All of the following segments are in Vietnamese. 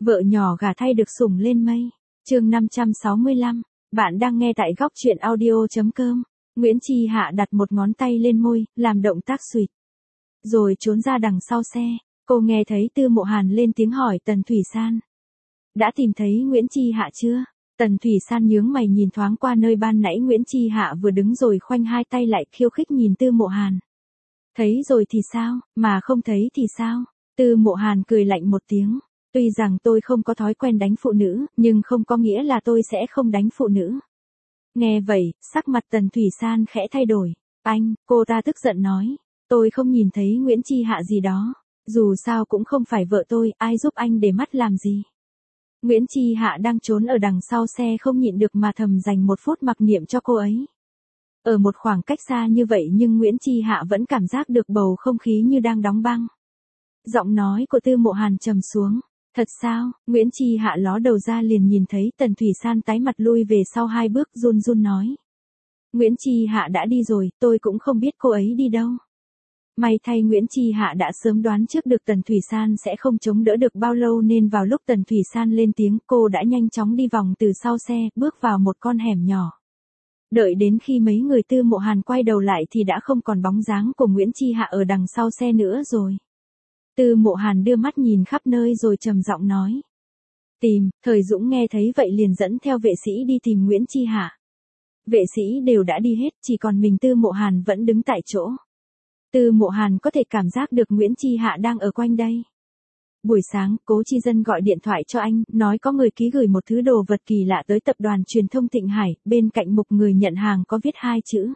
Vợ nhỏ gả thay được sủng lên mây. Chương 565. Bạn đang nghe tại góc truyện audio.com. Nguyễn Chi Hạ đặt một ngón tay lên môi, làm động tác xuỵt. Rồi trốn ra đằng sau xe. Cô nghe thấy Tư Mộ Hàn lên tiếng hỏi Tần Thủy San. Đã tìm thấy Nguyễn Chi Hạ chưa? Tần Thủy San nhướng mày nhìn thoáng qua nơi ban nãy Nguyễn Chi Hạ vừa đứng rồi khoanh hai tay lại khiêu khích nhìn Tư Mộ Hàn. Thấy rồi thì sao, mà không thấy thì sao? Tư Mộ Hàn cười lạnh một tiếng. Tuy rằng tôi không có thói quen đánh phụ nữ, nhưng không có nghĩa là tôi sẽ không đánh phụ nữ. Nghe vậy, sắc mặt Tần Thủy San khẽ thay đổi. Anh, cô ta tức giận nói. Tôi không nhìn thấy Nguyễn Chi Hạ gì đó. Dù sao cũng không phải vợ tôi, ai giúp anh để mắt làm gì. Nguyễn Chi Hạ đang trốn ở đằng sau xe không nhịn được mà thầm dành một phút mặc niệm cho cô ấy. Ở một khoảng cách xa như vậy nhưng Nguyễn Chi Hạ vẫn cảm giác được bầu không khí như đang đóng băng. Giọng nói của Tư Mộ Hàn trầm xuống. Thật sao? Nguyễn Chi Hạ ló đầu ra liền nhìn thấy Tần Thủy San tái mặt lui về sau hai bước run run nói. Nguyễn Chi Hạ đã đi rồi, tôi cũng không biết cô ấy đi đâu. May thay Nguyễn Chi Hạ đã sớm đoán trước được Tần Thủy San sẽ không chống đỡ được bao lâu nên vào lúc Tần Thủy San lên tiếng cô đã nhanh chóng đi vòng từ sau xe, bước vào một con hẻm nhỏ. Đợi đến khi mấy người Tư Mộ Hàn quay đầu lại thì đã không còn bóng dáng của Nguyễn Chi Hạ ở đằng sau xe nữa rồi. Tư Mộ Hàn đưa mắt nhìn khắp nơi rồi trầm giọng nói. Tìm, Thời Dũng nghe thấy vậy liền dẫn theo vệ sĩ đi tìm Nguyễn Chi Hạ. Vệ sĩ đều đã đi hết, chỉ còn mình Tư Mộ Hàn vẫn đứng tại chỗ. Tư Mộ Hàn có thể cảm giác được Nguyễn Chi Hạ đang ở quanh đây. Buổi sáng, Cố Chi Dân gọi điện thoại cho anh, nói có người ký gửi một thứ đồ vật kỳ lạ tới tập đoàn truyền thông Thịnh Hải, bên cạnh mục người nhận hàng có viết hai chữ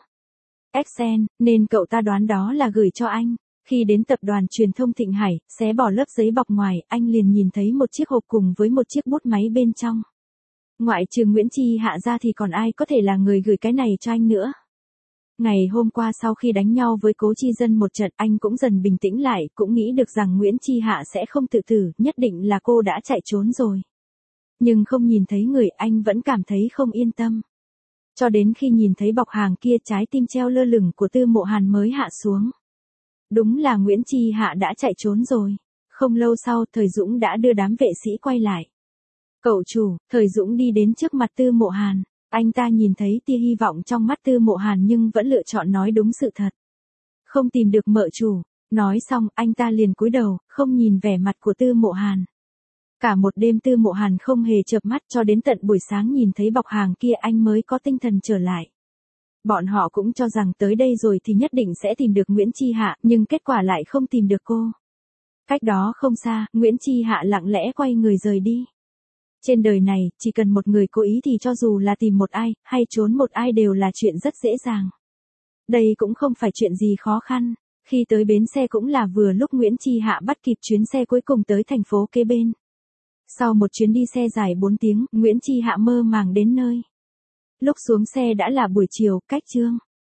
Excel, nên cậu ta đoán đó là gửi cho anh. Khi đến tập đoàn truyền thông Thịnh Hải, xé bỏ lớp giấy bọc ngoài, anh liền nhìn thấy một chiếc hộp cùng với một chiếc bút máy bên trong. Ngoại trừ Nguyễn Chi Hạ ra thì còn ai có thể là người gửi cái này cho anh nữa. Ngày hôm qua sau khi đánh nhau với Cố Chi Dân một trận anh cũng dần bình tĩnh lại, cũng nghĩ được rằng Nguyễn Chi Hạ sẽ không tự tử, nhất định là cô đã chạy trốn rồi. Nhưng không nhìn thấy người anh vẫn cảm thấy không yên tâm. Cho đến khi nhìn thấy bọc hàng kia trái tim treo lơ lửng của Tư Mộ Hàn mới hạ xuống. Đúng là Nguyễn Chi Hạ đã chạy trốn rồi. Không lâu sau Thời Dũng đã đưa đám vệ sĩ quay lại. Cậu chủ, Thời Dũng đi đến trước mặt Tư Mộ Hàn. Anh ta nhìn thấy tia hy vọng trong mắt Tư Mộ Hàn nhưng vẫn lựa chọn nói đúng sự thật. Không tìm được mợ chủ. Nói xong anh ta liền cúi đầu, không nhìn vẻ mặt của Tư Mộ Hàn. Cả một đêm Tư Mộ Hàn không hề chợp mắt cho đến tận buổi sáng nhìn thấy bọc hàng kia anh mới có tinh thần trở lại. Bọn họ cũng cho rằng tới đây rồi thì nhất định sẽ tìm được Nguyễn Chi Hạ, nhưng kết quả lại không tìm được cô. Cách đó không xa, Nguyễn Chi Hạ lặng lẽ quay người rời đi. Trên đời này, chỉ cần một người cố ý thì cho dù là tìm một ai, hay trốn một ai đều là chuyện rất dễ dàng. Đây cũng không phải chuyện gì khó khăn. Khi tới bến xe cũng là vừa lúc Nguyễn Chi Hạ bắt kịp chuyến xe cuối cùng tới thành phố kế bên. Sau một chuyến đi xe dài 4 tiếng, Nguyễn Chi Hạ mơ màng đến nơi. Lúc xuống xe đã là buổi chiều, cách trưa.